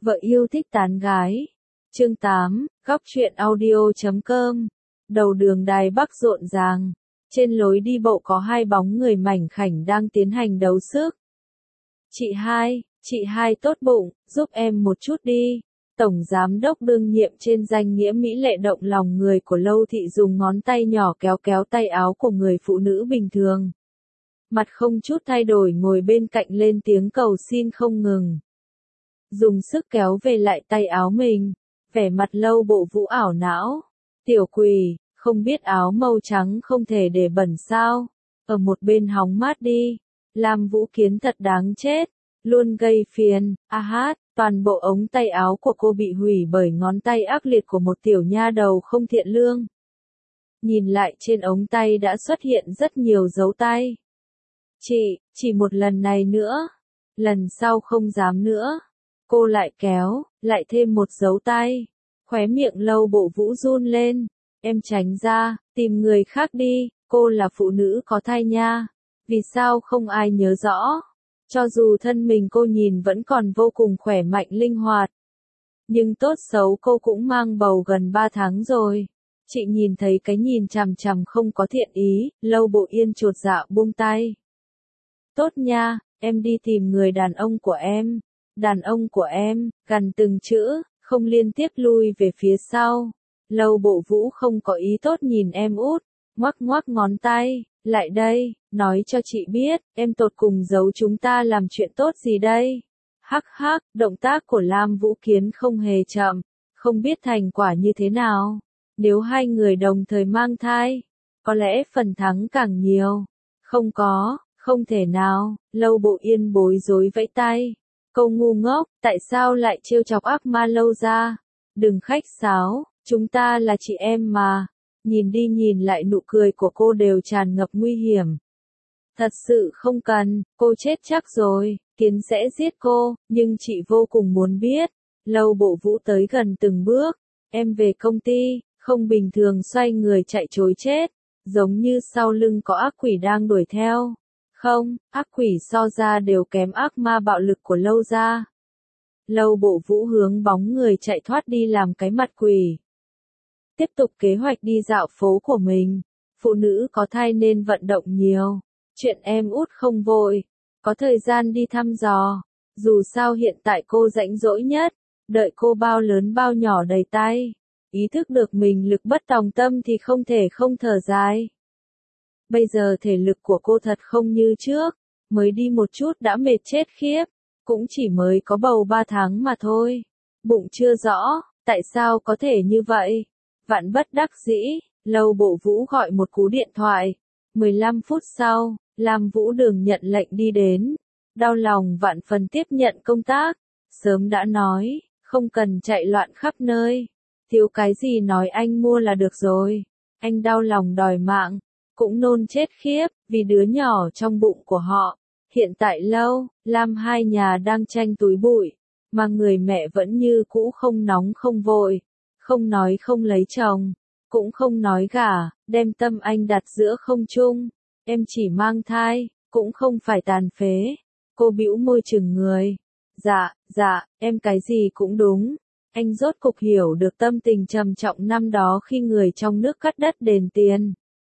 Vợ yêu thích tán gái. Chương 8, góc truyện audio.com. Đầu đường Đài Bắc rộn ràng. Trên lối đi bộ có hai bóng người mảnh khảnh đang tiến hành đấu sức. Chị hai tốt bụng, giúp em một chút đi. Tổng giám đốc đương nhiệm trên danh nghĩa mỹ lệ động lòng người của Lâu Thị dùng ngón tay nhỏ kéo kéo tay áo của người phụ nữ bình thường. Mặt không chút thay đổi ngồi bên cạnh lên tiếng cầu xin không ngừng. Dùng sức kéo về lại tay áo mình, vẻ mặt Lâu Bộ Vũ ảo não. Tiểu quỷ, không biết áo màu trắng không thể để bẩn sao, ở một bên hóng mát đi. Lam Vũ Kiến thật đáng chết, luôn gây phiền. Toàn bộ ống tay áo của cô bị hủy bởi ngón tay ác liệt của một tiểu nha đầu không thiện lương. Nhìn lại trên ống tay đã xuất hiện rất nhiều dấu tay. Chỉ một lần này nữa, lần sau không dám nữa. Cô lại kéo, lại thêm một dấu tay. Khóe miệng Lâu Bộ Vũ run lên. Em tránh ra, tìm người khác đi, cô là phụ nữ có thai nha. Vì sao không ai nhớ rõ? Cho dù thân mình cô nhìn vẫn còn vô cùng khỏe mạnh linh hoạt. Nhưng tốt xấu cô cũng mang bầu gần 3 tháng rồi. Chị nhìn thấy cái nhìn chằm chằm không có thiện ý, Lâu Bộ Yên chột dạ buông tay. Tốt nha, em đi tìm người đàn ông của em. Đàn ông của em, gần từng chữ, không liên tiếp lui về phía sau. Lâu Bộ Vũ không có ý tốt nhìn em út, ngoắc ngoắc ngón tay, lại đây, nói cho chị biết, em tột cùng giấu chúng ta làm chuyện tốt gì đây? Động tác của Lam Vũ Kiến không hề chậm, không biết thành quả như thế nào. Nếu hai người đồng thời mang thai, có lẽ phần thắng càng nhiều. Không thể nào, Lâu Bộ Yên bối rối vẫy tay. Câu ngu ngốc, tại sao lại trêu chọc ác ma Lâu gia? Đừng khách sáo, chúng ta là chị em mà. Nhìn đi nhìn lại nụ cười của cô đều tràn ngập nguy hiểm. Thật sự không cần, cô chết chắc rồi, Kiến sẽ giết cô, nhưng chị vô cùng muốn biết. Lâu Bộ Vũ tới gần từng bước, em về công ty, không bình thường xoay người chạy trối chết, giống như sau lưng có ác quỷ đang đuổi theo. Không, ác quỷ so ra đều kém ác ma bạo lực của Lâu gia. Lâu Bộ Vũ hướng bóng người chạy thoát đi làm cái mặt quỷ. Tiếp tục kế hoạch đi dạo phố của mình. Phụ nữ có thai nên vận động nhiều. Chuyện em út không vội, có thời gian đi thăm dò. Dù sao hiện tại cô rảnh rỗi nhất, đợi cô bao lớn bao nhỏ đầy tay. Ý thức được mình lực bất tòng tâm thì không thể không thở dài. Bây giờ thể lực của cô thật không như trước, mới đi một chút đã mệt chết khiếp, cũng chỉ mới có bầu 3 tháng mà thôi. Bụng chưa rõ, tại sao có thể như vậy? Vạn bất đắc dĩ, Lâu Bộ Vũ gọi một cú điện thoại. 15 phút sau, Lam Vũ Đường nhận lệnh đi đến. Đau lòng vạn phần tiếp nhận công tác. Sớm đã nói, không cần chạy loạn khắp nơi. Thiếu cái gì nói anh mua là được rồi. Anh đau lòng đòi mạng. Cũng nôn chết khiếp, vì đứa nhỏ trong bụng của họ. Hiện tại Lâu, Lam hai nhà đang tranh túi bụi. Mà người mẹ vẫn như cũ không nóng không vội. Không nói không lấy chồng, cũng không nói gả, đem tâm anh đặt giữa không trung. Em chỉ mang thai, cũng không phải tàn phế. Cô bĩu môi chừng người. Dạ, em cái gì cũng đúng. Anh rốt cục hiểu được tâm tình trầm trọng năm đó khi người trong nước cắt đất đền tiền.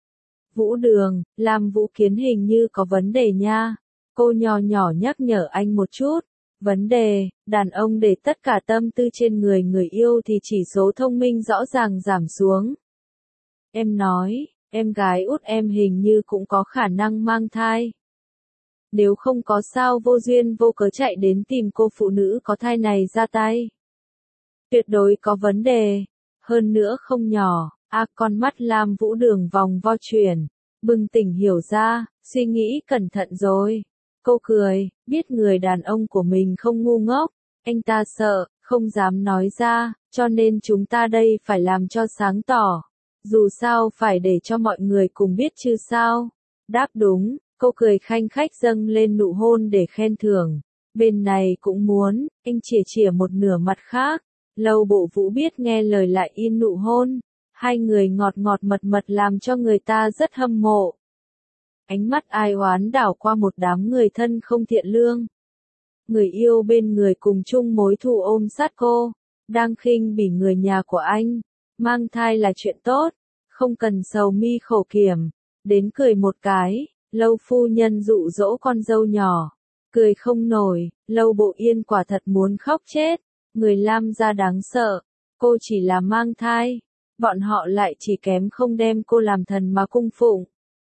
Vũ Đường, Lam Vũ Kiến hình như có vấn đề nha. Cô nhỏ nhỏ nhắc nhở anh một chút. Vấn đề, đàn ông để tất cả tâm tư trên người người yêu thì chỉ số thông minh rõ ràng giảm xuống. Em nói, em gái út em hình như cũng có khả năng mang thai. Nếu không có sao vô duyên vô cớ chạy đến tìm cô phụ nữ có thai này ra tay. Tuyệt đối có vấn đề, hơn nữa không nhỏ. Con mắt Lam Vũ Đường vòng vo chuyển, bừng tỉnh hiểu ra, suy nghĩ cẩn thận rồi. Cô cười, biết người đàn ông của mình không ngu ngốc, anh ta sợ, không dám nói ra, cho nên chúng ta đây phải làm cho sáng tỏ. Dù sao phải để cho mọi người cùng biết chứ sao. Đáp đúng, cô cười khanh khách dâng lên nụ hôn để khen thưởng. Bên này cũng muốn, anh chìa một nửa mặt khác. Lâu Bộ Vũ biết nghe lời lại in nụ hôn. Hai người ngọt ngọt mật mật làm cho người ta rất hâm mộ. Ánh mắt ai oán đảo qua một đám người thân không thiện lương. người yêu bên người cùng chung mối thù ôm sát cô, đang khinh bỉ người nhà của anh. Mang thai là chuyện tốt, không cần sầu mi khổ kiểm, đến cười một cái, Lâu phu nhân dụ dỗ con dâu nhỏ, cười không nổi, Lâu Bộ Yên quả thật muốn khóc chết, người Lam gia đáng sợ, cô chỉ là mang thai, bọn họ lại chỉ kém không đem cô làm thần mà cung phụng.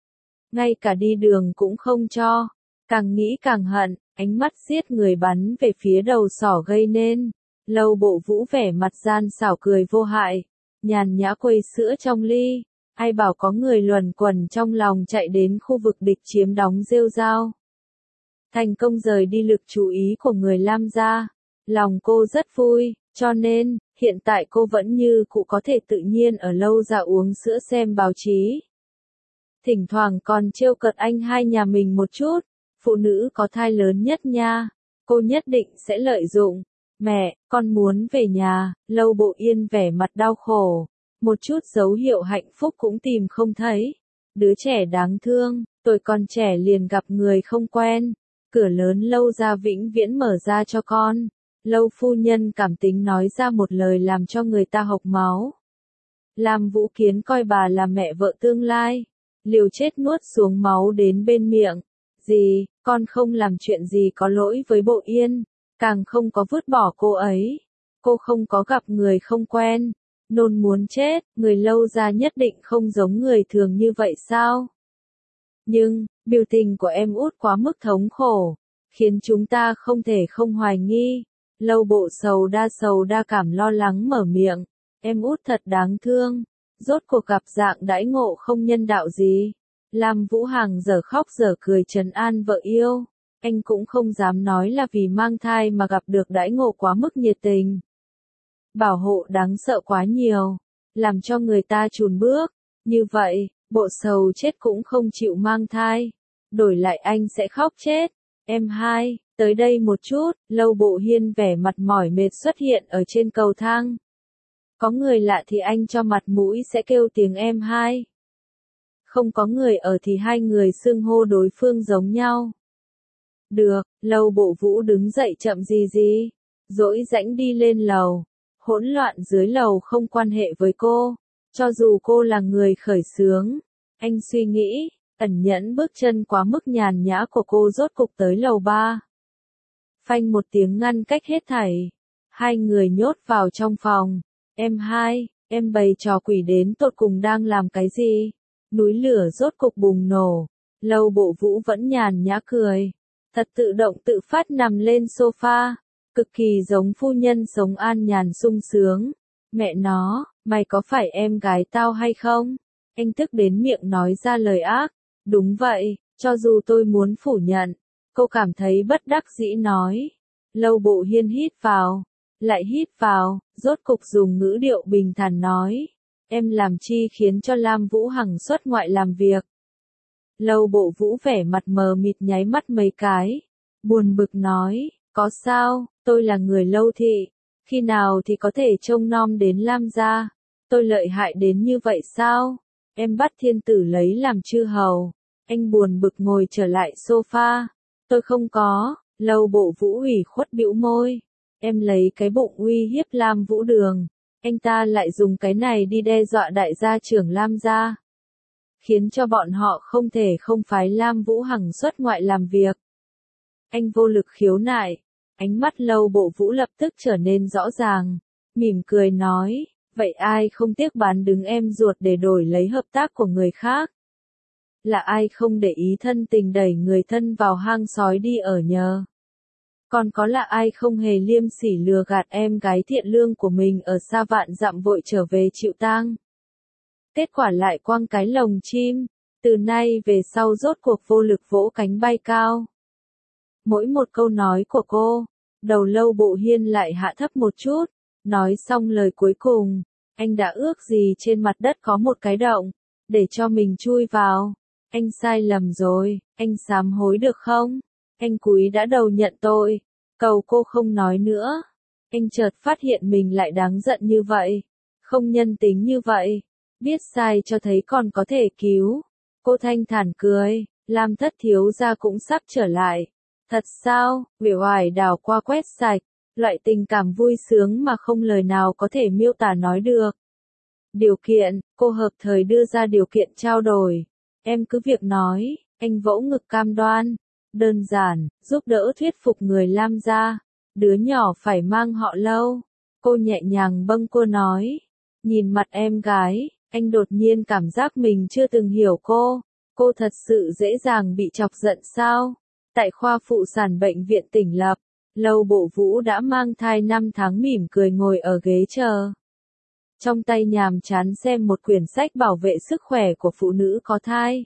Ngay cả đi đường cũng không cho, càng nghĩ càng hận, ánh mắt giết người bắn về phía đầu sỏ gây nên. Lâu Bộ Vũ vẻ mặt gian xảo cười vô hại, nhàn nhã quây sữa trong ly, ai bảo có người luẩn quẩn trong lòng chạy đến khu vực địch chiếm đóng rêu rao. Thành công rời đi lực chú ý của người Lam gia, lòng cô rất vui, cho nên, hiện tại cô vẫn như cũ có thể tự nhiên ở Lâu gia uống sữa xem báo chí. Thỉnh thoảng còn trêu cợt anh hai nhà mình một chút, phụ nữ có thai lớn nhất nha, cô nhất định sẽ lợi dụng. Mẹ, con muốn về nhà, Lâu Bộ Yên vẻ mặt đau khổ, một chút dấu hiệu hạnh phúc cũng tìm không thấy. Đứa trẻ đáng thương, tuổi còn trẻ liền gặp người không quen, cửa lớn Lâu gia vĩnh viễn mở ra cho con. Lâu phu nhân cảm tính nói ra một lời làm cho người ta hộc máu. Lam Vũ Kiến coi bà là mẹ vợ tương lai, liều chết nuốt xuống máu đến bên miệng. Gì, con không làm chuyện gì có lỗi với Bộ Yên, càng không có vứt bỏ cô ấy. Cô không có gặp người không quen, nôn muốn chết, người Lâu gia nhất định không giống người thường như vậy sao? Nhưng, biểu tình của em út quá mức thống khổ, khiến chúng ta không thể không hoài nghi. Lâu Bộ sầu đa cảm lo lắng mở miệng, em út thật đáng thương, rốt cuộc gặp dạng đãi ngộ không nhân đạo gì. Lam Vũ Hằng giờ khóc giờ cười trấn an vợ yêu, anh cũng không dám nói là vì mang thai mà gặp được đãi ngộ quá mức nhiệt tình. Bảo hộ đáng sợ quá nhiều, làm cho người ta chùn bước, như vậy, Bộ sầu chết cũng không chịu mang thai, đổi lại anh sẽ khóc chết. Em hai, tới đây một chút, Lâu Bộ Hiên vẻ mặt mỏi mệt xuất hiện ở trên cầu thang. Có người lạ thì anh cho mặt mũi sẽ kêu tiếng em hai. Không có người ở thì hai người xưng hô đối phương giống nhau. Được, Lâu Bộ Vũ đứng dậy chậm gì, dỗi rãnh đi lên lầu. Hỗn loạn dưới lầu không quan hệ với cô, cho dù cô là người khởi xướng. Anh suy nghĩ, ẩn nhẫn bước chân quá mức nhàn nhã của cô rốt cục tới lầu 3. Phanh một tiếng ngăn cách hết thảy. Hai người nhốt vào trong phòng. Em hai, em bày trò quỷ đến tột cùng đang làm cái gì? Núi lửa rốt cục bùng nổ. Lâu Bộ Vũ vẫn nhàn nhã cười. Thật tự động tự phát nằm lên sofa. Cực kỳ giống phu nhân sống an nhàn sung sướng. Mẹ nó, mày có phải em gái tao hay không? Anh tức đến miệng nói ra lời ác. Đúng vậy, cho dù tôi muốn phủ nhận. Cô cảm thấy bất đắc dĩ nói. Lâu Bộ Hiên hít vào, lại hít vào, rốt cục dùng ngữ điệu bình thản nói. Em làm chi khiến cho Lam Vũ Hằng xuất ngoại làm việc? Lâu Bộ Vũ vẻ mặt mờ mịt nháy mắt mấy cái. Buồn bực nói, có sao, tôi là người Lâu thị, khi nào thì có thể trông nom đến Lam gia? Tôi lợi hại đến như vậy sao? Em bắt thiên tử lấy làm chư hầu. Anh buồn bực ngồi trở lại sofa. Tôi không có. Lâu Bộ Vũ ủy khuất bĩu môi. Em lấy cái bụng uy hiếp Lam Vũ Đường. Anh ta lại dùng cái này đi đe dọa đại gia trưởng Lam gia, khiến cho bọn họ không thể không phái Lam Vũ Hằng xuất ngoại làm việc. Anh vô lực khiếu nại. Ánh mắt Lâu Bộ Vũ lập tức trở nên rõ ràng. Mỉm cười nói, vậy ai không tiếc bán đứng em ruột để đổi lấy hợp tác của người khác? Là ai không để ý thân tình đẩy người thân vào hang sói đi ở nhờ? Còn có là ai không hề liêm sỉ lừa gạt em gái thiện lương của mình ở xa vạn dặm vội trở về chịu tang? Kết quả lại quăng cái lồng chim, từ nay về sau rốt cuộc vô lực vỗ cánh bay cao. Mỗi một câu nói của cô, đầu Lâu Bộ Hiên lại hạ thấp một chút, nói xong lời cuối cùng, anh đã ước gì trên mặt đất có một cái động, để cho mình chui vào. Anh sai lầm rồi, anh sám hối được không? Anh cúi đã đầu nhận tội, cầu cô không nói nữa. Anh chợt phát hiện mình lại đáng giận như vậy, không nhân tính như vậy, biết sai cho thấy còn có thể cứu. Cô thanh thản cười, Lam thất thiếu gia cũng sắp trở lại. Thật sao? Vẻ oải đảo qua quét sạch, loại tình cảm vui sướng mà không lời nào có thể miêu tả nói được. Điều kiện, cô hợp thời đưa ra điều kiện trao đổi. Em cứ việc nói, anh vỗ ngực cam đoan. Đơn giản, giúp đỡ thuyết phục người Lam gia. Đứa nhỏ phải mang họ Lâu. Cô nhẹ nhàng bâng quơ nói. Nhìn mặt em gái, anh đột nhiên cảm giác mình chưa từng hiểu cô. Cô thật sự dễ dàng bị chọc giận sao? Tại khoa phụ sản bệnh viện tỉnh lập, Lâu Bộ Vũ đã mang thai 5 tháng mỉm cười ngồi ở ghế chờ. Trong tay nhàm chán xem một quyển sách bảo vệ sức khỏe của phụ nữ có thai.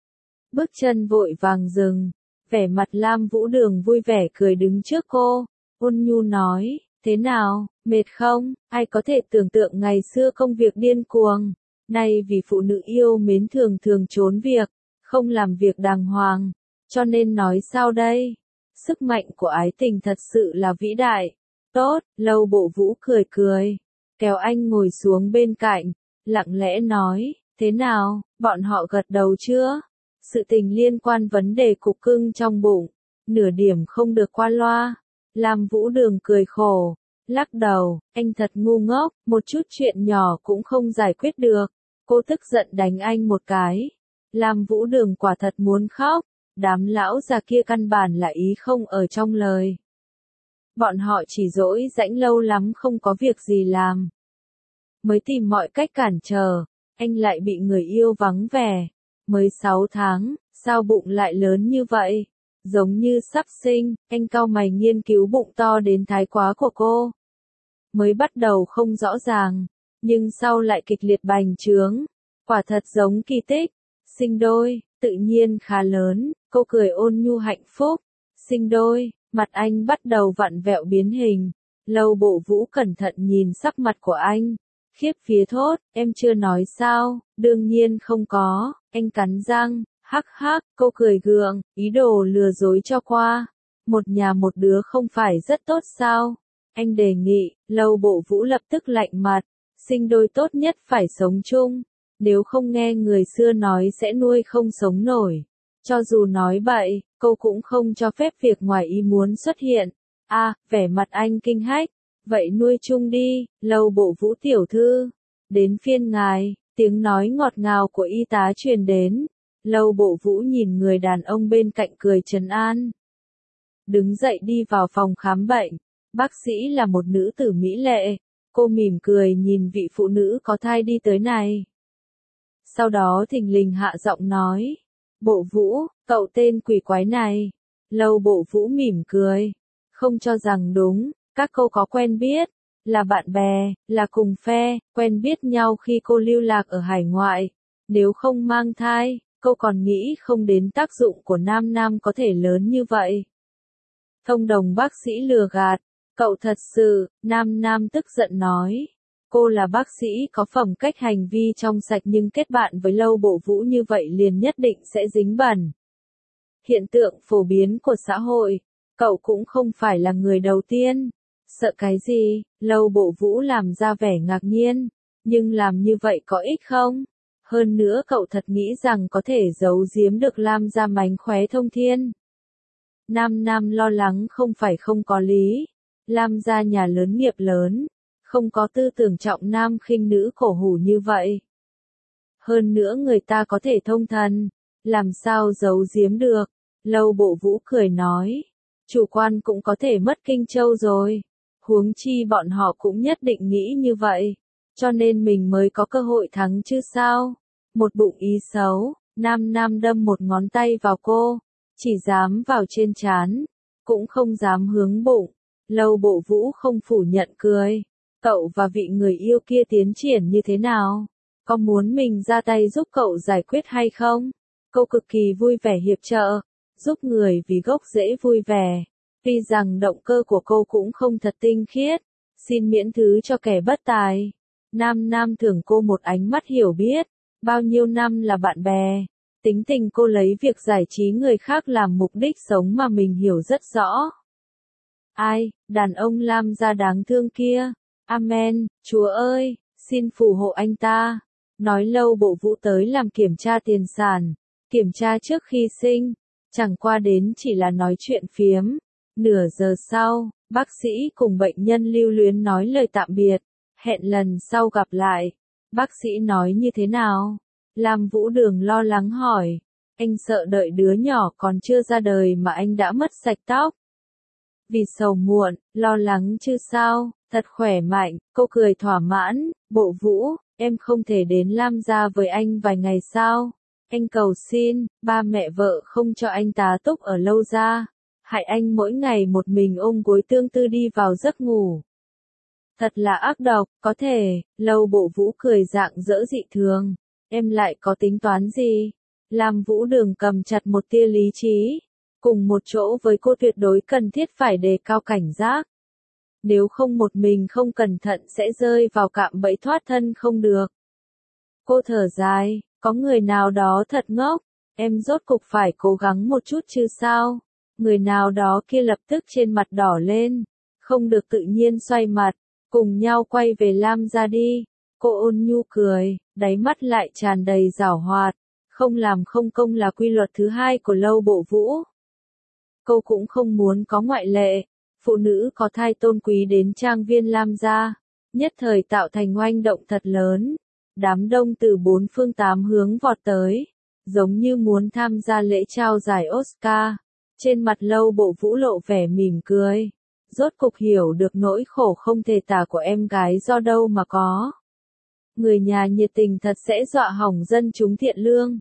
Bước chân vội vàng dừng, vẻ mặt Lam Vũ Đường vui vẻ cười đứng trước cô, ôn nhu nói, thế nào, mệt không? Ai có thể tưởng tượng ngày xưa công việc điên cuồng, nay vì phụ nữ yêu mến thường thường trốn việc, không làm việc đàng hoàng, cho nên nói sao đây? Sức mạnh của ái tình thật sự là vĩ đại. Tốt, Lâu Bộ Vũ cười cười, kéo anh ngồi xuống bên cạnh, lặng lẽ nói, thế nào, bọn họ gật đầu chưa? Sự tình liên quan vấn đề cục cưng trong bụng, nửa điểm không được qua loa. Lam Vũ Đường cười khổ, lắc đầu, anh thật ngu ngốc, một chút chuyện nhỏ cũng không giải quyết được. Cô tức giận đánh anh một cái. Lam Vũ Đường quả thật muốn khóc, đám lão già kia căn bản là ý không ở trong lời. Bọn họ chỉ dỗi rãnh lâu lắm không có việc gì làm. Mới tìm mọi cách cản trở, anh lại bị người yêu vắng vẻ. Mới 6 tháng, sao bụng lại lớn như vậy? Giống như sắp sinh, anh cau mày nghiên cứu bụng to đến thái quá của cô. Mới bắt đầu không rõ ràng, nhưng sau lại kịch liệt bành trướng. Quả thật giống kỳ tích. Sinh đôi, tự nhiên khá lớn, cô cười ôn nhu hạnh phúc. Sinh đôi, mặt anh bắt đầu vặn vẹo biến hình. Lâu Bộ Vũ cẩn thận nhìn sắc mặt của anh. Khiếp vía thốt, em chưa nói sao, đương nhiên không có, anh cắn răng, hắc hắc, cô cười gượng, ý đồ lừa dối cho qua. Một nhà một đứa không phải rất tốt sao? Anh đề nghị, Lâu Bộ Vũ lập tức lạnh mặt, sinh đôi tốt nhất phải sống chung, nếu không nghe người xưa nói sẽ nuôi không sống nổi. Cho dù nói bậy, cô cũng không cho phép việc ngoài ý muốn xuất hiện. Vẻ mặt anh kinh hách. Vậy nuôi chung đi, Lâu Bộ Vũ tiểu thư. Đến phiên ngài, tiếng nói ngọt ngào của y tá truyền đến. Lâu Bộ Vũ nhìn người đàn ông bên cạnh cười trấn an. Đứng dậy đi vào phòng khám bệnh. Bác sĩ là một nữ tử mỹ lệ. Cô mỉm cười nhìn vị phụ nữ có thai đi tới này. Sau đó thình lình hạ giọng nói. Bộ Vũ, cậu tên quỷ quái này. Lâu Bộ Vũ mỉm cười. Không cho rằng đúng. Các cô có quen biết, là bạn bè, là cùng phe, quen biết nhau khi cô lưu lạc ở hải ngoại. Nếu không mang thai, cô còn nghĩ không đến tác dụng của nam nam có thể lớn như vậy. Thông đồng bác sĩ lừa gạt, cậu thật sự, nam nam tức giận nói. Cô là bác sĩ có phẩm cách hành vi trong sạch nhưng kết bạn với Lâu Bộ Vũ như vậy liền nhất định sẽ dính bẩn. Hiện tượng phổ biến của xã hội, cậu cũng không phải là người đầu tiên. Sợ cái gì? Lâu Bộ Vũ làm ra vẻ ngạc nhiên. Nhưng làm như vậy có ích không? Hơn nữa cậu thật nghĩ rằng có thể giấu giếm được Lam gia mánh khóe thông thiên. Nam Nam lo lắng không phải không có lý. Lam gia nhà lớn nghiệp lớn. Không có tư tưởng trọng nam khinh nữ cổ hủ như vậy. Hơn nữa người ta có thể thông thần. Làm sao giấu giếm được? Lâu Bộ Vũ cười nói. Chủ quan cũng có thể mất Kinh Châu rồi. Huống chi bọn họ cũng nhất định nghĩ như vậy. Cho nên mình mới có cơ hội thắng chứ sao. Một bụng ý xấu, Nam Nam đâm một ngón tay vào cô. Chỉ dám vào trên trán. Cũng không dám hướng bụng. Lâu Bộ Vũ không phủ nhận cười. Cậu và vị người yêu kia tiến triển như thế nào? Có muốn mình ra tay giúp cậu giải quyết hay không? Cô cực kỳ vui vẻ hiệp trợ. Giúp người vì gốc rễ vui vẻ. Tuy rằng động cơ của cô cũng không thật tinh khiết, xin miễn thứ cho kẻ bất tài. Nam Nam thưởng cô một ánh mắt hiểu biết, bao nhiêu năm là bạn bè. Tính tình cô lấy việc giải trí người khác làm mục đích sống mà mình hiểu rất rõ. Ai, đàn ông Lam gia đáng thương kia. Amen, Chúa ơi, xin phù hộ anh ta. Nói Lâu Bộ Vũ tới làm kiểm tra tiền sản, kiểm tra trước khi sinh. Chẳng qua đến chỉ là nói chuyện phiếm. Nửa giờ sau, bác sĩ cùng bệnh nhân lưu luyến nói lời tạm biệt, hẹn lần sau gặp lại. Bác sĩ nói như thế nào? Lam Vũ Đường lo lắng hỏi. Anh sợ đợi đứa nhỏ còn chưa ra đời mà anh đã mất sạch tóc. Vì sầu muộn, lo lắng chứ sao, thật khỏe mạnh, cô cười thỏa mãn. Bộ Vũ, em không thể đến Lam gia với anh vài ngày sao? Anh cầu xin, ba mẹ vợ không cho anh tá túc ở lâu ra. Hại anh mỗi ngày một mình ôm gối tương tư đi vào giấc ngủ. Thật là ác độc, có thể. Lâu Bộ Vũ cười rạng rỡ dị thường. Em lại có tính toán gì? Lam Vũ Đường cầm chặt một tia lý trí. Cùng một chỗ với cô tuyệt đối cần thiết phải đề cao cảnh giác. Nếu không một mình không cẩn thận sẽ rơi vào cạm bẫy thoát thân không được. Cô thở dài, có người nào đó thật ngốc, em rốt cục phải cố gắng một chút chứ sao? Người nào đó kia lập tức trên mặt đỏ lên, không được tự nhiên xoay mặt, cùng nhau quay về Lam gia đi. Cô ôn nhu cười, đáy mắt lại tràn đầy giảo hoạt, không làm không công là quy luật thứ hai của Lâu Bộ Vũ. Cô cũng không muốn có ngoại lệ, phụ nữ có thai tôn quý đến trang viên Lam gia, nhất thời tạo thành oanh động thật lớn. Đám đông từ bốn phương tám hướng vọt tới, giống như muốn tham gia lễ trao giải Oscar. Trên mặt Lâu Bộ Vũ lộ vẻ mỉm cười, rốt cục hiểu được nỗi khổ không thể tả của em gái do đâu mà có. Người nhà nhiệt tình thật sẽ dọa hỏng dân chúng thiện lương.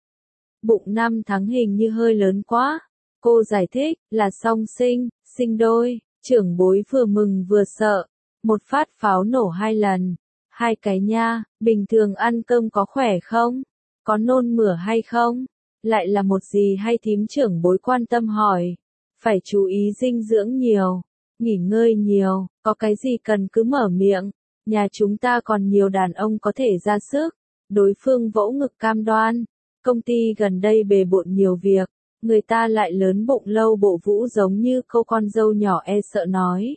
Bụng 5 tháng hình như hơi lớn quá. Cô giải thích, là song sinh, sinh đôi, trưởng bối vừa mừng vừa sợ. Một phát pháo nổ 2 lần. 2 cái nha, bình thường ăn cơm có khỏe không? Có nôn mửa hay không? Lại là một gì hay thím trưởng bối quan tâm hỏi. Phải chú ý dinh dưỡng nhiều, nghỉ ngơi nhiều, có cái gì cần cứ mở miệng. Nhà chúng ta còn nhiều đàn ông có thể ra sức. Đối phương vỗ ngực cam đoan. Công ty gần đây bề bộn nhiều việc. Người ta lại lớn bụng. Lâu Bộ Vũ giống như cô con dâu nhỏ e sợ nói.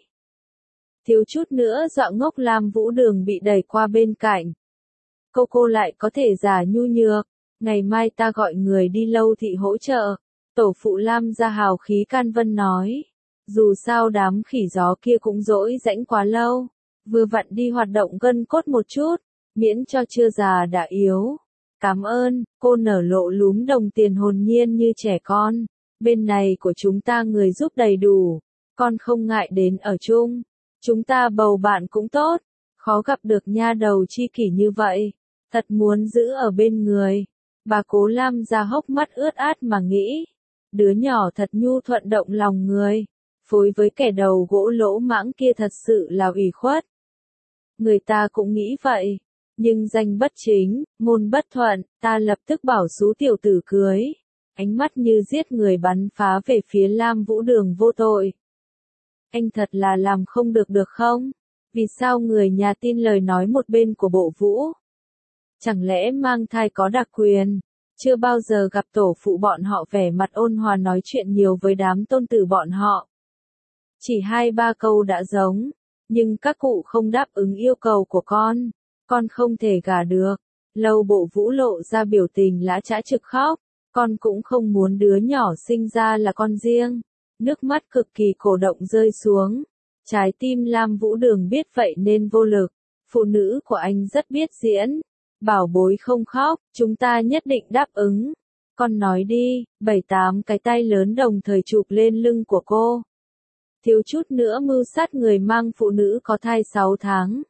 Thiếu chút nữa dọa ngốc Lam Vũ Đường bị đẩy qua bên cạnh. Cô lại có thể giả nhu nhược. Ngày mai ta gọi người đi Lâu thị hỗ trợ. Tổ phụ Lam gia hào khí can vân nói. Dù sao đám khỉ gió kia cũng dỗi rãnh quá lâu. Vừa vặn đi hoạt động gân cốt một chút. Miễn cho chưa già đã yếu. Cảm ơn, cô nở lộ lúm đồng tiền hồn nhiên như trẻ con. Bên này của chúng ta người giúp đầy đủ. Con không ngại đến ở chung. Chúng ta bầu bạn cũng tốt. Khó gặp được nha đầu chi kỷ như vậy. Thật muốn giữ ở bên người. Bà Cố Lam ra hốc mắt ướt át mà nghĩ. Đứa nhỏ thật nhu thuận động lòng người. Phối với kẻ đầu gỗ lỗ mãng kia thật sự là ủy khuất. Người ta cũng nghĩ vậy. Nhưng danh bất chính, môn bất thuận, ta lập tức bảo xú tiểu tử cưới. Ánh mắt như giết người bắn phá về phía Lam Vũ Đường vô tội. Anh thật là làm không được không? Vì sao người nhà tin lời nói một bên của Bộ Vũ? Chẳng lẽ mang thai có đặc quyền? Chưa bao giờ gặp tổ phụ bọn họ vẻ mặt ôn hòa nói chuyện nhiều với đám tôn tử bọn họ. Chỉ 2-3 câu đã giống, nhưng các cụ không đáp ứng yêu cầu của con không thể gả được. Lâu Bộ Vũ lộ ra biểu tình lã chã trực khóc, con cũng không muốn đứa nhỏ sinh ra là con riêng. Nước mắt cực kỳ cổ động rơi xuống. Trái tim Lam Vũ Đường biết vậy nên vô lực. Phụ nữ của anh rất biết diễn. Bảo bối không khóc, chúng ta nhất định đáp ứng. Con nói đi. 7-8 cái tay lớn đồng thời chụp lên lưng của cô. Thiếu chút nữa mưu sát người mang phụ nữ có thai 6 tháng.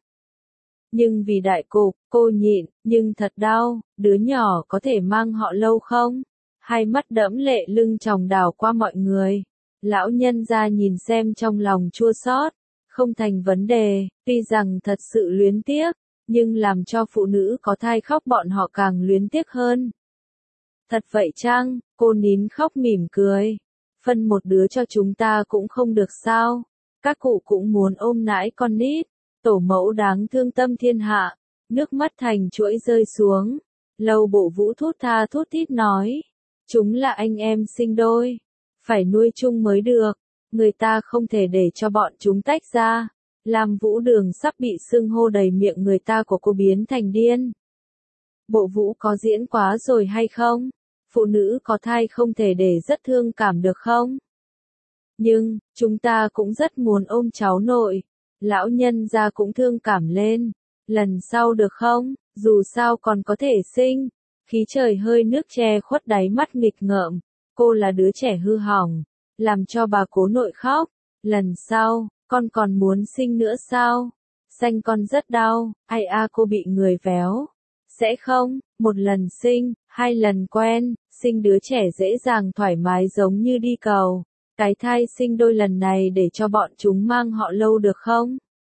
Nhưng vì đại cục, cô nhịn, nhưng thật đau. Đứa nhỏ có thể mang họ Lâu không? Hai mắt đẫm lệ lưng tròng đảo qua mọi người. Lão nhân ra nhìn xem trong lòng chua xót. Không thành vấn đề, tuy rằng thật sự luyến tiếc, nhưng làm cho phụ nữ có thai khóc bọn họ càng luyến tiếc hơn. Thật vậy chăng? Cô nín khóc mỉm cười. Phân một đứa cho chúng ta cũng không được sao? Các cụ cũng muốn ôm nãi con nít. Tổ mẫu đáng thương tâm thiên hạ. Nước mắt thành chuỗi rơi xuống. Lâu Bộ Vũ thút tha thút thít nói. Chúng là anh em sinh đôi. Phải nuôi chung mới được. Người ta không thể để cho bọn chúng tách ra. Lam Vũ Đường sắp bị xưng hô đầy miệng người ta của cô biến thành điên. Bộ Vũ có diễn quá rồi hay không? phụ nữ có thai không thể để rất thương cảm được không? Nhưng, chúng ta cũng rất muốn ôm cháu nội. Lão nhân gia cũng thương cảm lên. Lần sau được không? Dù sao còn có thể sinh. Khí trời hơi nước che khuất đáy mắt nghịch ngợm. Cô là đứa trẻ hư hỏng. Làm cho bà cố nội khóc. Lần sau, con còn muốn sinh nữa sao? Sanh con rất đau. Ai cô bị người véo. Sẽ không, một lần sinh, 2 lần quen, sinh đứa trẻ dễ dàng thoải mái giống như đi cầu. Cái thai sinh đôi lần này để cho bọn chúng mang họ Lâu được không?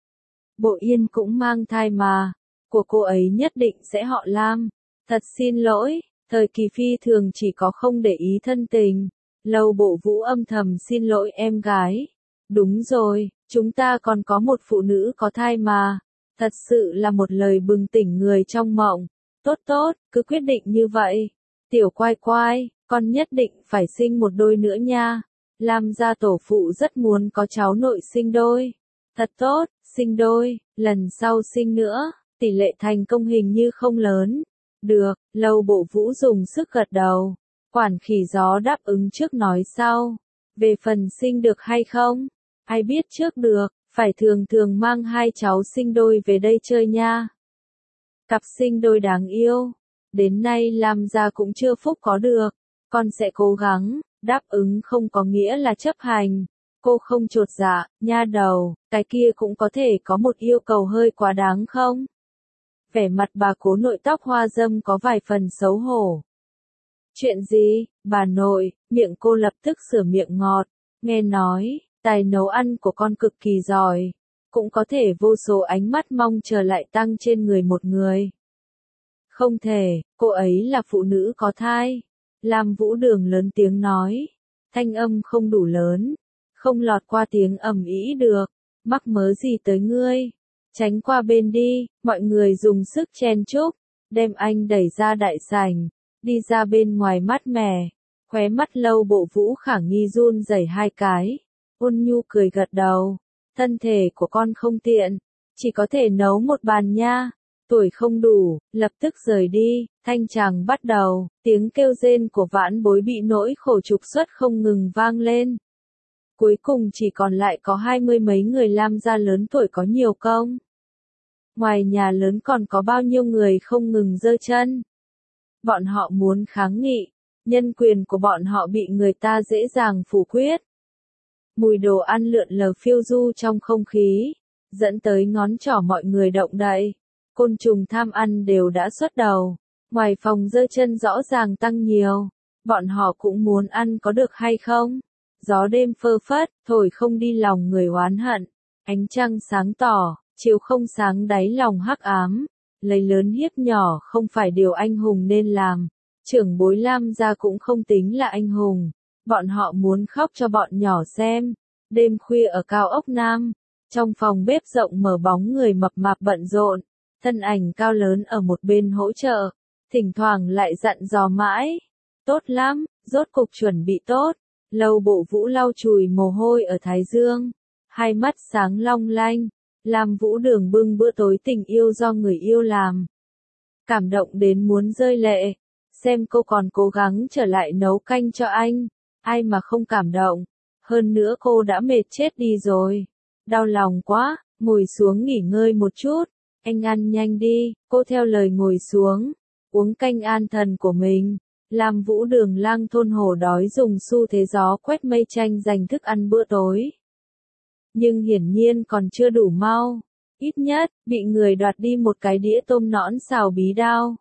Bộ Yên cũng mang thai mà. Của cô ấy nhất định sẽ họ Lam. Thật xin lỗi, thời kỳ phi thường chỉ có không để ý thân tình. Lâu Bộ Vũ âm thầm xin lỗi em gái. Đúng rồi, chúng ta còn có một phụ nữ có thai mà. Thật sự là một lời bừng tỉnh người trong mộng. Tốt tốt, cứ quyết định như vậy. Tiểu Quai Quai, con nhất định phải sinh một đôi nữa nha. Lam gia tổ phụ rất muốn có cháu nội sinh đôi. Thật tốt, sinh đôi, lần sau sinh nữa, tỷ lệ thành công hình như không lớn. Được, Lâu Bộ Vũ dùng sức gật đầu. Quản khỉ gió đáp ứng trước nói sau. Về phần sinh được hay không? Ai biết trước được, phải thường thường mang 2 cháu sinh đôi về đây chơi nha. Cặp sinh đôi đáng yêu. Đến nay Lam gia cũng chưa phúc có được. Con sẽ cố gắng, đáp ứng không có nghĩa là chấp hành. Cô không chột dạ, nha đầu, cái kia cũng có thể có một yêu cầu hơi quá đáng không? Vẻ mặt bà cố nội tóc hoa dâm có vài phần xấu hổ. Chuyện gì, bà nội, miệng cô lập tức sửa miệng ngọt. Nghe nói, tài nấu ăn của con cực kỳ giỏi. Cũng có thể vô số ánh mắt mong chờ lại tăng trên người một người. Không thể, cô ấy là phụ nữ có thai. Lam Vũ Đường lớn tiếng nói. Thanh âm không đủ lớn. Không lọt qua tiếng ầm ĩ được. Mắc mớ gì tới ngươi? Tránh qua bên đi, mọi người dùng sức chen chúc. Đem anh đẩy ra đại sảnh. Đi ra bên ngoài mát mẻ. Khóe mắt Lâu Bộ Vũ khả nghi run rẩy 2 cái. Ôn nhu cười gật đầu. Thân thể của con không tiện. Chỉ có thể nấu một bàn nha. Tuổi không đủ, lập tức rời đi, thanh tràng bắt đầu, tiếng kêu rên của vãn bối bị nỗi khổ trục xuất không ngừng vang lên. Cuối cùng chỉ còn lại có 20 mấy người Lam gia lớn tuổi có nhiều công. Ngoài nhà lớn còn có bao nhiêu người không ngừng giơ chân. Bọn họ muốn kháng nghị, nhân quyền của bọn họ bị người ta dễ dàng phủ quyết. Mùi đồ ăn lượn lờ phiêu du trong không khí, dẫn tới ngón trỏ mọi người động đậy. Côn trùng tham ăn đều đã xuất đầu. Ngoài phòng giơ chân rõ ràng tăng nhiều. Bọn họ cũng muốn ăn có được hay không? Gió đêm phơ phất, thổi không đi lòng người oán hận. Ánh trăng sáng tỏ, chiếu không sáng đáy lòng hắc ám. Lấy lớn hiếp nhỏ không phải điều anh hùng nên làm. Trưởng bối Lam gia cũng không tính là anh hùng. Bọn họ muốn khóc cho bọn nhỏ xem. Đêm khuya ở cao ốc Nam. Trong phòng bếp rộng mở bóng người mập mạp bận rộn. Thân ảnh cao lớn ở một bên hỗ trợ, thỉnh thoảng lại dặn dò mãi. Tốt lắm, rốt cục chuẩn bị tốt. Lâu Bộ Vũ lau chùi mồ hôi ở thái dương, 2 mắt sáng long lanh. Lam Vũ Đường bưng bữa tối tình yêu do người yêu làm. Cảm động đến muốn rơi lệ. Xem cô còn cố gắng trở lại nấu canh cho anh. Ai mà không cảm động. Hơn nữa cô đã mệt chết đi rồi. Đau lòng quá, ngồi xuống nghỉ ngơi một chút. Anh ăn nhanh đi, cô theo lời ngồi xuống, uống canh an thần của mình. Lam Vũ Đường lang thôn hổ đói dùng xu thế gió quét mây tranh giành thức ăn bữa tối. Nhưng hiển nhiên còn chưa đủ mau. Ít nhất, bị người đoạt đi một cái đĩa tôm nõn xào bí đao.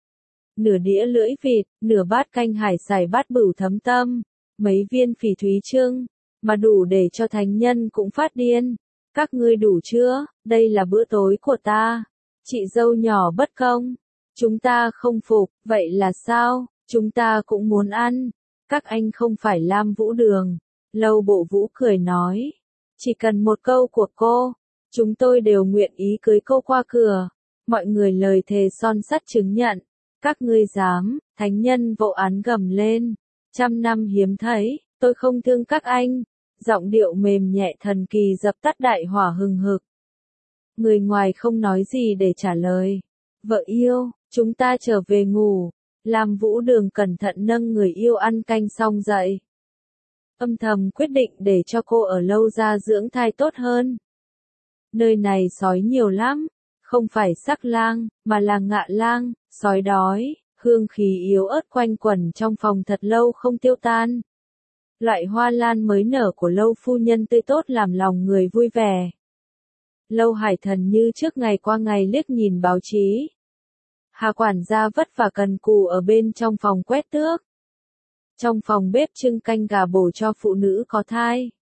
Nửa đĩa lưỡi vịt, nửa bát canh hải sải bát bửu thấm tâm, mấy viên phỉ thúy trưng, mà đủ để cho thánh nhân cũng phát điên. Các ngươi đủ chưa? Đây là bữa tối của ta. Chị dâu nhỏ bất công. Chúng ta không phục, vậy là sao? Chúng ta cũng muốn ăn. Các anh không phải Lam Vũ Đường. Lâu Bộ Vũ cười nói. Chỉ cần một câu của cô, chúng tôi đều nguyện ý cưới cô qua cửa. Mọi người lời thề son sắt chứng nhận. Các ngươi dám, thánh nhân vỗ án gầm lên. 100 năm hiếm thấy, tôi không thương các anh. Giọng điệu mềm nhẹ thần kỳ dập tắt đại hỏa hừng hực. Người ngoài không nói gì để trả lời. Vợ yêu, chúng ta trở về ngủ. Lam Vũ Đường cẩn thận nâng người yêu ăn canh xong dậy. Âm thầm quyết định để cho cô ở lâu ra dưỡng thai tốt hơn. Nơi này sói nhiều lắm, không phải sắc lang, mà là ngạ lang, sói đói, hương khí yếu ớt quanh quẩn trong phòng thật lâu không tiêu tan. Loại hoa lan mới nở của Lâu phu nhân tươi tốt làm lòng người vui vẻ. Lâu Hải Thần như trước ngày qua ngày liếc nhìn báo chí. Hà quản gia vất vả cần cù ở bên trong phòng quét tước. Trong phòng bếp trưng canh gà bổ cho phụ nữ có thai.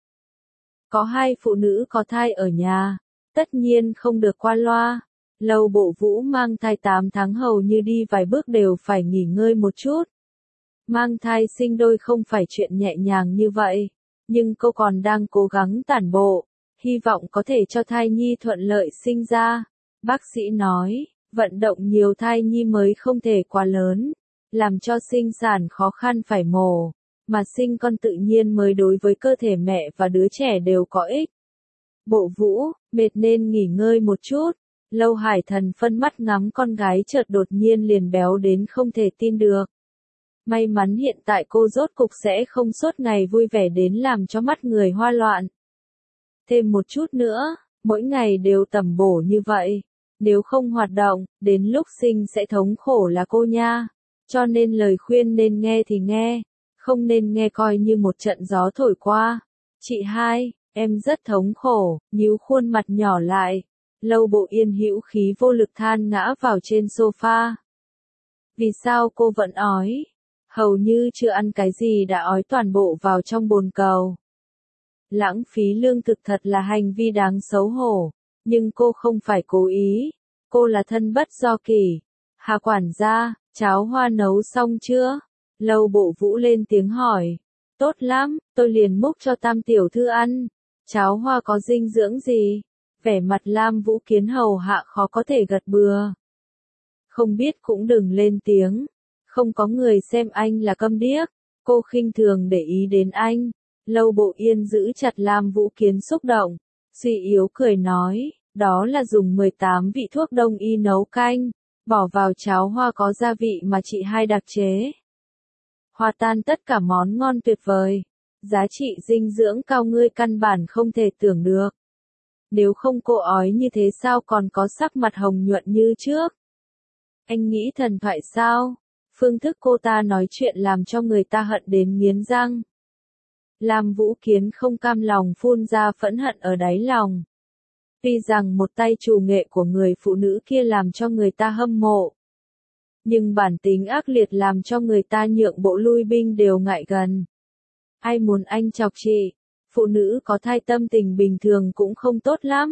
Có 2 phụ nữ có thai ở nhà, tất nhiên không được qua loa. Lâu Bộ Vũ mang thai 8 tháng hầu như đi vài bước đều phải nghỉ ngơi một chút. Mang thai sinh đôi không phải chuyện nhẹ nhàng như vậy, nhưng cô còn đang cố gắng tản bộ, hy vọng có thể cho thai nhi thuận lợi sinh ra. Bác sĩ nói, vận động nhiều thai nhi mới không thể quá lớn, làm cho sinh sản khó khăn phải mổ, mà sinh con tự nhiên mới đối với cơ thể mẹ và đứa trẻ đều có ích. Bộ Vũ, mệt nên nghỉ ngơi một chút. Lâu Hải Thần phân mắt ngắm con gái chợt đột nhiên liền béo đến không thể tin được. May mắn hiện tại cô rốt cục sẽ không suốt ngày vui vẻ đến làm cho mắt người hoa loạn. Thêm một chút nữa, mỗi ngày đều tầm bổ như vậy. Nếu không hoạt động, đến lúc sinh sẽ thống khổ là cô nha. Cho nên lời khuyên nên nghe thì nghe, không nên nghe coi như một trận gió thổi qua. Chị hai, em rất thống khổ, nhíu khuôn mặt nhỏ lại. Lâu Bộ Yên hữu khí vô lực than ngã vào trên sofa. Vì sao cô vẫn ói? Hầu như chưa ăn cái gì đã ói toàn bộ vào trong bồn cầu. Lãng phí lương thực thật là hành vi đáng xấu hổ, nhưng cô không phải cố ý, cô là thân bất do kỷ. Hà quản gia, cháo hoa nấu xong chưa? Lâu Bộ Vũ lên tiếng hỏi. Tốt lắm, tôi liền múc cho Tam tiểu thư ăn. Cháo hoa có dinh dưỡng gì? Vẻ mặt Lam Vũ Kiến hầu hạ khó có thể gật bừa. Không biết cũng đừng lên tiếng. Không có người xem anh là câm điếc. Cô khinh thường để ý đến anh. Lâu Bộ Yên giữ chặt Lam Vũ Kiến xúc động. Suy yếu cười nói. Đó là dùng 18 vị thuốc đông y nấu canh. Bỏ vào cháo hoa có gia vị mà chị hai đặc chế. Hòa tan tất cả món ngon tuyệt vời. Giá trị dinh dưỡng cao ngươi căn bản không thể tưởng được. Nếu không cô ói như thế sao còn có sắc mặt hồng nhuận như trước? Anh nghĩ thần thoại sao? Phương thức cô ta nói chuyện làm cho người ta hận đến nghiến răng. Lam Vũ Kiến không cam lòng phun ra phẫn hận ở đáy lòng. Tuy rằng một tay trù nghệ của người phụ nữ kia làm cho người ta hâm mộ. Nhưng bản tính ác liệt làm cho người ta nhượng bộ lui binh đều ngại gần. Ai muốn anh chọc chị? Phụ nữ có thai tâm tình bình thường cũng không tốt lắm.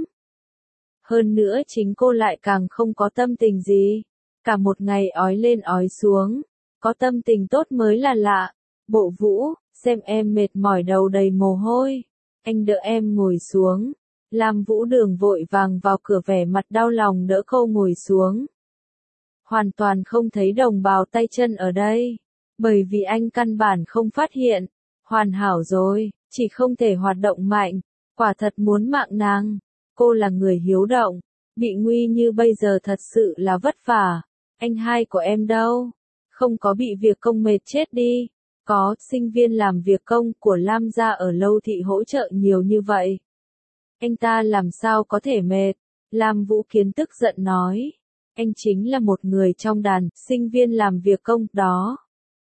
Hơn nữa chính cô lại càng không có tâm tình gì. Cả một ngày ói lên ói xuống. Có tâm tình tốt mới là lạ. Bộ Vũ, xem em mệt mỏi đầu đầy mồ hôi. Anh đỡ em ngồi xuống. Lam Vũ Đường vội vàng vào cửa vẻ mặt đau lòng đỡ cô ngồi xuống. Hoàn toàn không thấy đồng bào tay chân ở đây. Bởi vì anh căn bản không phát hiện. Hoàn hảo rồi, chỉ không thể hoạt động mạnh. Quả thật muốn mạng nàng. Cô là người hiếu động. Bị nguy như bây giờ thật sự là vất vả. Anh hai của em đâu? Không có bị việc công mệt chết đi. Có, sinh viên làm việc công của Lam gia ở Lâu thị hỗ trợ nhiều như vậy. Anh ta làm sao có thể mệt? Lam Vũ Kiến tức giận nói. Anh chính là một người trong đàn, sinh viên làm việc công, đó.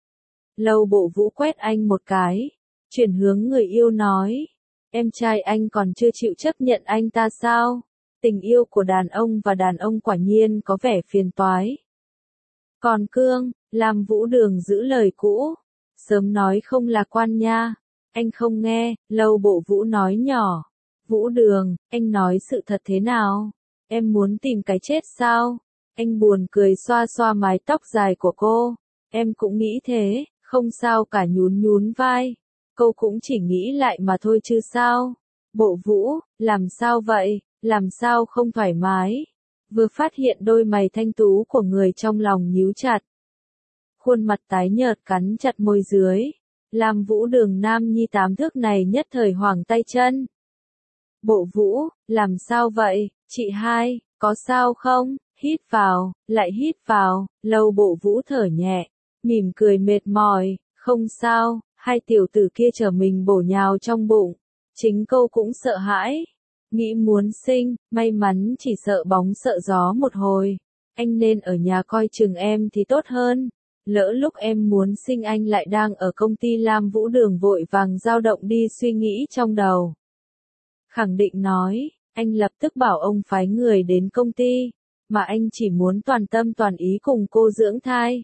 Lâu Bộ Vũ quét anh một cái. Chuyển hướng người yêu nói. Em trai anh còn chưa chịu chấp nhận anh ta sao? Tình yêu của đàn ông và đàn ông quả nhiên có vẻ phiền toái. Còn Cương, Lam Vũ Đường giữ lời cũ. Sớm nói không lạc quan nha. Anh không nghe, Lâu Bộ Vũ nói nhỏ. Vũ Đường, anh nói sự thật thế nào? Em muốn tìm cái chết sao? Anh buồn cười xoa xoa mái tóc dài của cô. Em cũng nghĩ thế, không sao cả nhún nhún vai. Cô cũng chỉ nghĩ lại mà thôi chứ sao? Bộ Vũ, làm sao vậy? Làm sao không thoải mái? Vừa phát hiện đôi mày thanh tú của người trong lòng nhíu chặt. Khuôn mặt tái nhợt cắn chặt môi dưới. Làm Vũ Đường nam nhi 8 thước này nhất thời hoảng tay chân. Bộ Vũ, làm sao vậy? Chị hai, có sao không? Hít vào, lại hít vào, Lâu Bộ Vũ thở nhẹ. mỉm cười mệt mỏi, không sao, hai tiểu tử kia chở mình bổ nhào trong bụng. Chính cô cũng sợ hãi, nghĩ muốn sinh, may mắn chỉ sợ bóng sợ gió một hồi. Anh nên ở nhà coi chừng em thì tốt hơn. Lỡ lúc em muốn sinh anh lại đang ở công ty Lam Vũ Đường vội vàng dao động đi suy nghĩ trong đầu. Khẳng định nói, anh lập tức bảo ông phái người đến công ty, mà anh chỉ muốn toàn tâm toàn ý cùng cô dưỡng thai.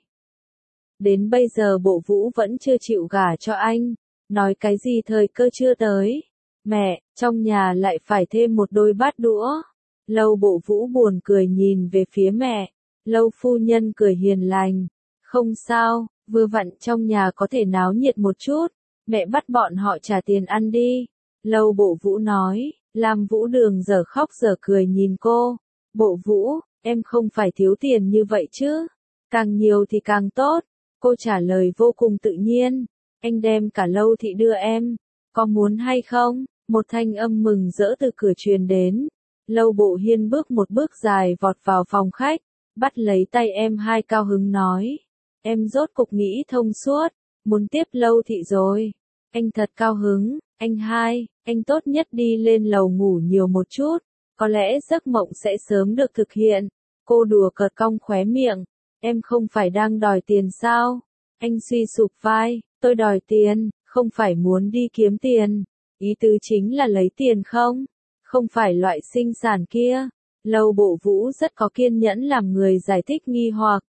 Đến bây giờ Bộ Vũ vẫn chưa chịu gả cho anh, nói cái gì thời cơ chưa tới. Mẹ, trong nhà lại phải thêm một đôi bát đũa. Lâu Bộ Vũ buồn cười nhìn về phía mẹ, Lâu phu nhân cười hiền lành. Không sao, vừa vặn trong nhà có thể náo nhiệt một chút, mẹ bắt bọn họ trả tiền ăn đi. Lâu Bộ Vũ nói, Lam Vũ Đường giờ khóc giờ cười nhìn cô. Bộ Vũ, em không phải thiếu tiền như vậy chứ, càng nhiều thì càng tốt. Cô trả lời vô cùng tự nhiên, anh đem cả Lâu thị đưa em, có muốn hay không? Một thanh âm mừng rỡ từ cửa truyền đến. Lâu Bộ Hiên bước một bước dài vọt vào phòng khách, bắt lấy tay em hai cao hứng nói. Em rốt cục nghĩ thông suốt, muốn tiếp Lâu thị rồi. Anh thật cao hứng, anh hai, anh tốt nhất đi lên lầu ngủ nhiều một chút, có lẽ giấc mộng sẽ sớm được thực hiện. Cô đùa cợt cong khóe miệng, em không phải đang đòi tiền sao? Anh suy sụp vai, tôi đòi tiền, không phải muốn đi kiếm tiền. Ý tứ chính là lấy tiền không? Không phải loại sinh sản kia. Lâu Bộ Vũ rất có kiên nhẫn làm người giải thích nghi hoặc.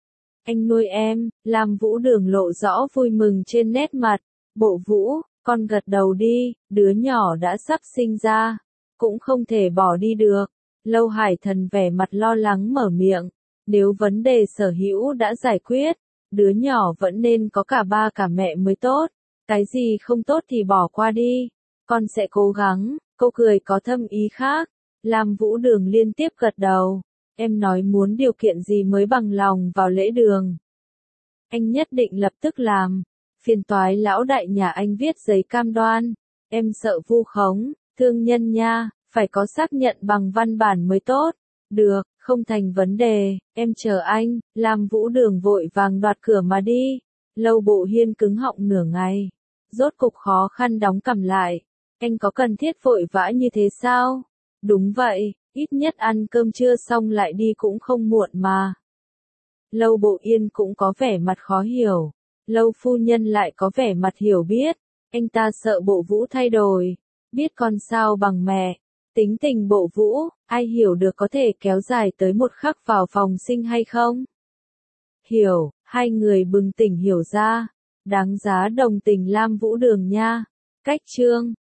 Anh nuôi em, làm Vũ Đường lộ rõ vui mừng trên nét mặt. Bộ Vũ, con gật đầu đi, đứa nhỏ đã sắp sinh ra, cũng không thể bỏ đi được. Lâu Hải Thần vẻ mặt lo lắng mở miệng, nếu vấn đề sở hữu đã giải quyết, đứa nhỏ vẫn nên có cả ba cả mẹ mới tốt, cái gì không tốt thì bỏ qua đi, con sẽ cố gắng. Cô cười có thâm ý khác. Lam Vũ Đường liên tiếp gật đầu, em nói muốn điều kiện gì mới bằng lòng vào lễ đường. Anh nhất định lập tức làm. Phiền toái lão đại nhà anh viết giấy cam đoan, em sợ vu khống, thương nhân nha, phải có xác nhận bằng văn bản mới tốt. Được, không thành vấn đề, em chờ anh. Lam Vũ Đường vội vàng đoạt cửa mà đi. Lâu Bộ Hiên cứng họng nửa ngày, rốt cục khó khăn đóng cằm lại. Anh có cần thiết vội vã như thế sao? Đúng vậy, ít nhất ăn cơm trưa xong lại đi cũng không muộn mà. Lâu Bộ Yên cũng có vẻ mặt khó hiểu. Lâu phu nhân lại có vẻ mặt hiểu biết. Anh ta sợ Bộ Vũ thay đổi. Biết con sao bằng mẹ. Tính tình Bộ Vũ, ai hiểu được có thể kéo dài tới một khắc vào phòng sinh hay không? Hiểu, hai người bừng tỉnh hiểu ra. Đáng giá đồng tình Lam Vũ Đường nha. Cách chương